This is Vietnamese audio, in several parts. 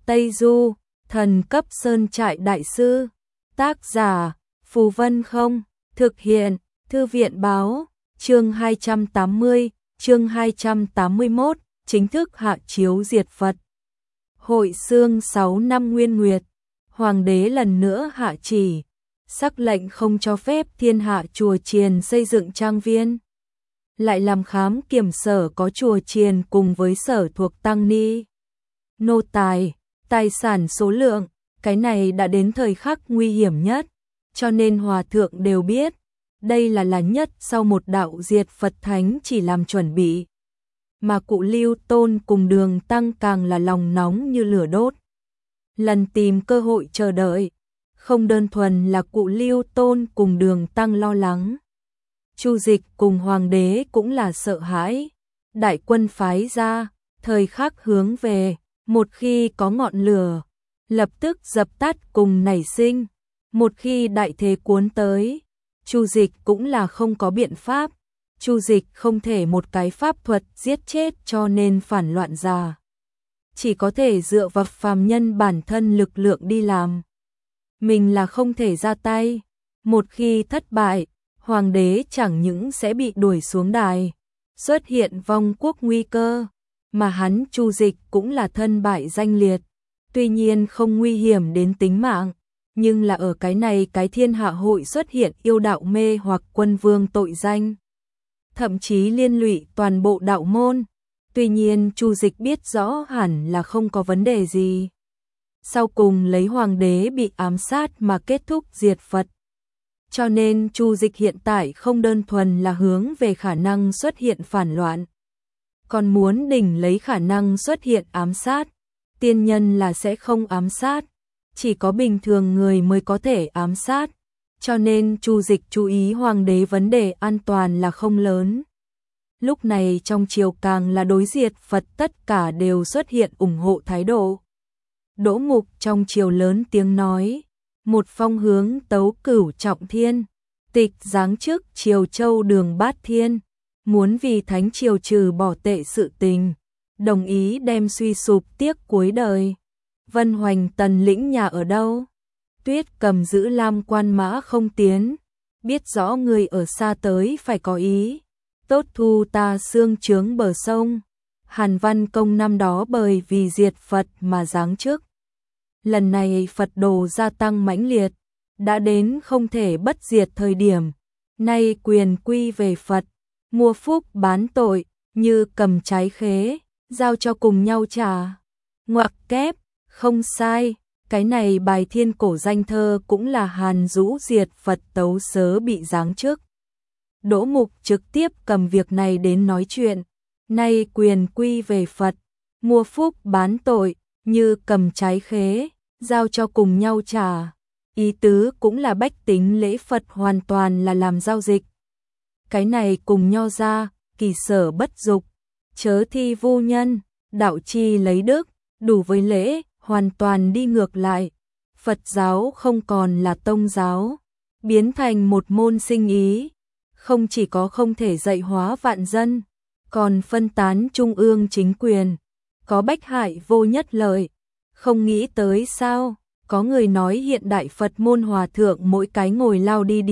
Tây Du, thần cấp sơn trại đại sư. Tác giả, Phù Vân Không. Thực hiện, Thư viện Báo. Chương 280, chương 281, chính thức hạ chiếu diệt Phật. Hội xương 6 năm Nguyên Nguyệt, Hoàng đế lần nữa hạ chỉ, sắc lệnh không cho phép thiên hạ chùa chiền xây dựng trang viên. Lại làm khám kiểm sở có chùa chiền cùng với sở thuộc tăng ni. Nô tài, tài sản số lượng, cái này đã đến thời khắc nguy hiểm nhất, cho nên hòa thượng đều biết, đây là nhất sau một đạo diệt Phật thánh chỉ làm chuẩn bị. Mà cụ Lưu Tôn cùng Đường Tăng càng là lòng nóng như lửa đốt. Lần tìm cơ hội chờ đợi, không đơn thuần là cụ Lưu Tôn cùng Đường Tăng lo lắng. Chu Dịch cùng Hoàng đế cũng là sợ hãi. Đại quân phái ra, thời khắc hướng về, một khi có ngọn lửa, lập tức dập tắt cùng nảy sinh. Một khi đại thế cuốn tới, Chu Dịch cũng là không có biện pháp. Chu Dịch không thể một cái pháp thuật giết chết cho nên phản loạn ra. Chỉ có thể dựa vào phàm nhân bản thân lực lượng đi làm. Mình là không thể ra tay. Một khi thất bại, Hoàng đế chẳng những sẽ bị đuổi xuống đài, xuất hiện vong quốc nguy cơ, mà hắn Chu Dịch cũng là thân bại danh liệt. Tuy nhiên không nguy hiểm đến tính mạng, nhưng là ở cái này cái thiên hạ hội xuất hiện yêu đạo mê hoặc quân vương tội danh, thậm chí liên lụy toàn bộ đạo môn. Tuy nhiên Chu Dịch biết rõ hẳn là không có vấn đề gì. Sau cùng lấy Hoàng đế bị ám sát mà kết thúc diệt Phật. Cho nên Chu Dịch hiện tại không đơn thuần là hướng về khả năng xuất hiện phản loạn, còn muốn đỉnh lấy khả năng xuất hiện ám sát. Tiên nhân là sẽ không ám sát, chỉ có bình thường người mới có thể ám sát. Cho nên Chu Dịch chú ý Hoàng đế vấn đề an toàn là không lớn. Lúc này trong triều càng là đối diệt Phật tất cả đều xuất hiện ủng hộ thái độ. Đỗ Mục trong triều lớn tiếng nói, một phong hướng tấu Cửu Trọng Thiên, tịch giáng chức Triều Châu Đường Bát Thiên, muốn vì thánh triều trừ bỏ tệ sự tình, đồng ý đem suy sụp tiếc cuối đời. Vân Hoành Tần lĩnh nhà ở đâu? Tuyết Cầm giữ Lam Quan mã không tiến, biết rõ người ở xa tới phải có ý. Tốt thu ta xương trướng bờ sông. Hàn Văn Công năm đó bởi vì diệt Phật mà giáng chức. Lần này Phật đồ gia tăng mãnh liệt, đã đến không thể bất diệt thời điểm. Nay quyền quy về Phật, mua phúc bán tội, như cầm trái khế, giao cho cùng nhau trả. Ngoặc kép, không sai, cái này bài thiên cổ danh thơ cũng là Hàn Dũ diệt Phật tấu sớ bị giáng chức. Đỗ Mục trực tiếp cầm việc này đến nói chuyện. Nay quyền quy về Phật, mua phúc bán tội, như cầm trái khế, giao cho cùng nhau trả. Ý tứ cũng là bách tính lễ Phật hoàn toàn là làm giao dịch. Cái này cùng nho ra, kỳ sở bất dục, chớ thi vô nhân, đạo chi lấy đức, đủ với lễ, hoàn toàn đi ngược lại. Phật giáo không còn là tông giáo, biến thành một môn sinh ý. Không chỉ có không thể dạy hóa vạn dân, còn phân tán trung ương chính quyền, có bách hại vô nhất lợi. Không nghĩ tới sao, có người nói hiện đại Phật môn hòa thượng mỗi cái ngồi lao đi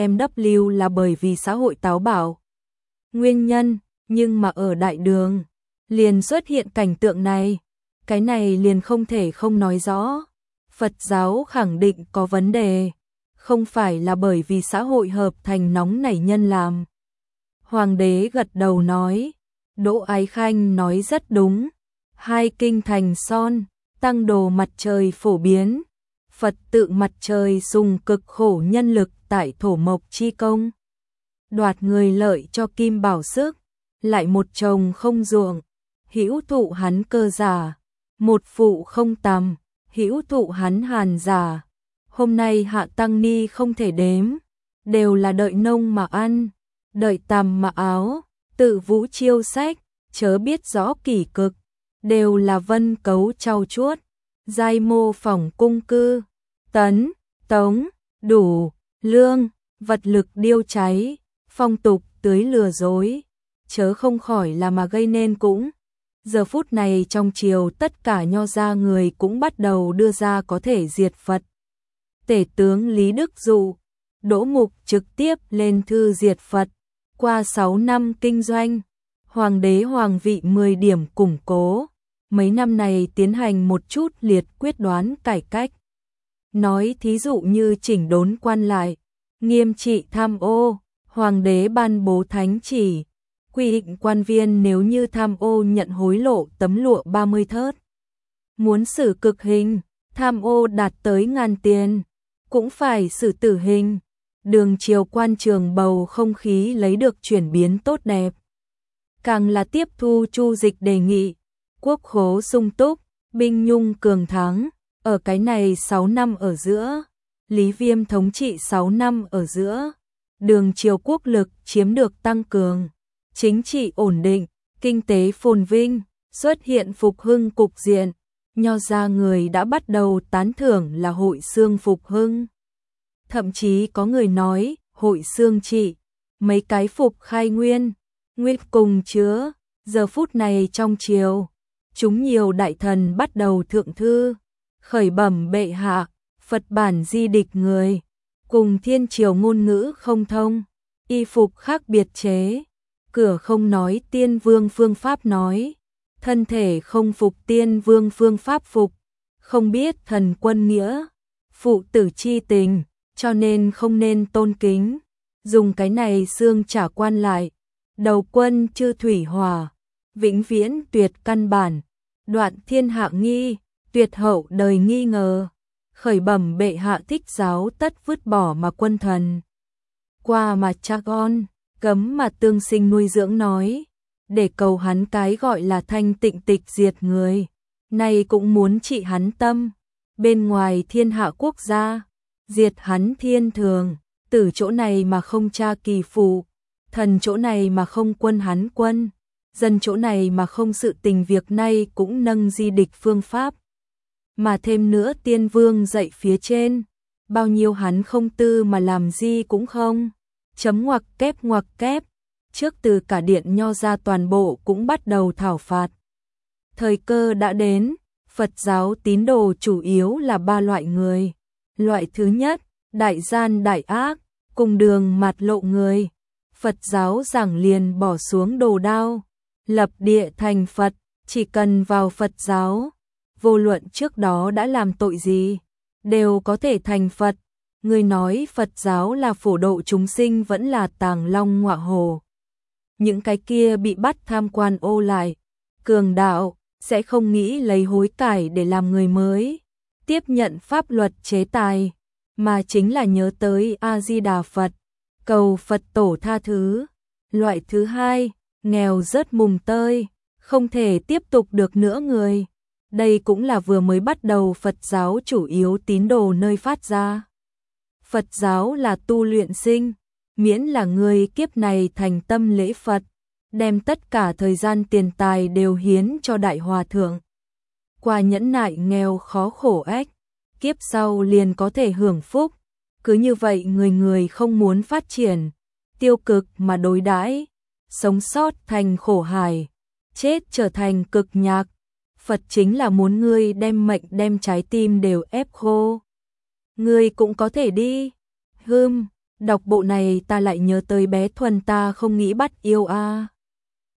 BMW là bởi vì xã hội táo bạo. Nguyên nhân, nhưng mà ở đại đường, liền xuất hiện cảnh tượng này, cái này liền không thể không nói rõ. Phật giáo khẳng định có vấn đề, không phải là bởi vì xã hội hợp thành nóng nảy nhân làm. Hoàng đế gật đầu nói, Đỗ Ái Khanh nói rất đúng, hai kinh thành son, tăng đồ mặt trời phổ biến, Phật tự mặt trời dùng cực khổ nhân lực tại thổ mộc chi công, đoạt người lợi cho kim bảo sức, lại một chồng không ruộng, hữu thụ hắn cơ giả, một phụ không tầm, hữu thụ hắn hàn giả. Hôm nay hạ tăng ni không thể đếm, đều là đợi nông mà ăn, đợi tằm mà áo, tự vũ chiêu sách, chớ biết rõ kỷ cực, đều là vân cấu trau chuốt, giai mô phỏng cung cư, tấn, tống, đủ, lương, vật lực điêu cháy, phong tục tưới lừa dối, chớ không khỏi là mà gây nên cũng Giờ phút này trong triều tất cả nho gia người cũng bắt đầu đưa ra có thể diệt Phật. Tể tướng Lý Đức Dụ, Đỗ Mục trực tiếp lên thư diệt Phật. Qua 6 năm kinh doanh, hoàng đế hoàng vị 10 điểm củng cố, mấy năm này tiến hành một chút liệt quyết đoán cải cách. Nói thí dụ như chỉnh đốn quan lại, nghiêm trị tham ô, hoàng đế ban bố thánh chỉ, quy định quan viên nếu như tham ô nhận hối lộ tấm lụa 30 thớt. Muốn xử cực hình, tham ô đạt tới 1000 tiền, cũng phải xử tử hình. Đường triều quan trường bầu không khí lấy được chuyển biến tốt đẹp. Càng là tiếp thu Chu Dịch đề nghị, quốc khố sung túc, binh nhung cường thắng, ở cái này 6 năm ở giữa, Lý Viêm thống trị 6 năm ở giữa, đường triều quốc lực chiếm được tăng cường, chính trị ổn định, kinh tế phồn vinh, xuất hiện phục hưng cục diện, nho gia người đã bắt đầu tán thưởng là hội xương phục hưng. Thậm chí có người nói, hội xương trị, mấy cái phục khai nguyên, nguyên cùng chứa, giờ phút này trong triều, chúng nhiều đại thần bắt đầu thượng thư, khởi bẩm bệ hạ, Phật bản di địch người, cùng thiên triều ngôn ngữ không thông, y phục khác biệt chế, cửa không nói tiên vương phương pháp nói, thân thể không phục tiên vương phương pháp phục, không biết thần quân nghĩa, phụ tử chi tình, cho nên không nên tôn kính, dùng cái này xương trả quan lại, đầu quân chư thủy hòa, vĩnh viễn tuyệt căn bản, đoạn thiên hạ nghi, tuyệt hậu đời nghi ngờ, khởi bẩm bệ hạ thích giáo tất vứt bỏ mà quân thần. Qua mà cha con, cấm mà tương sinh nuôi dưỡng nói, để cầu hắn cái gọi là thanh tịnh tịch diệt người, này cũng muốn trị hắn tâm, bên ngoài thiên hạ quốc gia, diệt hắn thiên thường, tử chỗ này mà không cha kỳ phụ, thần chỗ này mà không quân hắn quân, dân chỗ này mà không sự tình việc này cũng nâng di địch phương pháp. Mà thêm nữa tiên vương dạy phía trên, bao nhiêu hắn không tư mà làm gì cũng không, chấm ngoặc kép, trước từ cả điện nho ra toàn bộ cũng bắt đầu thảo phạt. Thời cơ đã đến, Phật giáo tín đồ chủ yếu là 3 loại người. Loại thứ nhất, đại gian đại ác, cùng đường mặt lộ người. Phật giáo giảng liền bỏ xuống đồ đao, lập địa thành Phật, chỉ cần vào Phật giáo, vô luận trước đó đã làm tội gì, đều có thể thành Phật. Người nói Phật giáo là phổ độ chúng sinh vẫn là tàng long ngọa hổ. Những cái kia bị bắt tham quan ô lại, cường đạo, sẽ không nghĩ lấy hối cải để làm người mới, tiếp nhận pháp luật chế tài, mà chính là nhớ tới A-di-đà Phật, cầu Phật tổ tha thứ. Loại thứ hai, nghèo rớt mùng tơi, không thể tiếp tục được nữa người. Đây cũng là vừa mới bắt đầu Phật giáo chủ yếu tín đồ nơi phát ra. Phật giáo là tu luyện sinh, miễn là người kiếp này thành tâm lễ Phật, đem tất cả thời gian tiền tài đều hiến cho Đại Hòa Thượng. Qua nhẫn nại nghèo khó khổ ách, kiếp sau liền có thể hưởng phúc. Cứ như vậy người người không muốn phát triển, tiêu cực mà đối đãi, sống sót thành khổ hải, chết trở thành cực nhạc. Phật chính là muốn ngươi đem mệnh đem trái tim đều ép khô. Ngươi cũng có thể đi. Đọc bộ này ta lại nhớ tới bé Thuần ta không nghĩ bắt yêu a.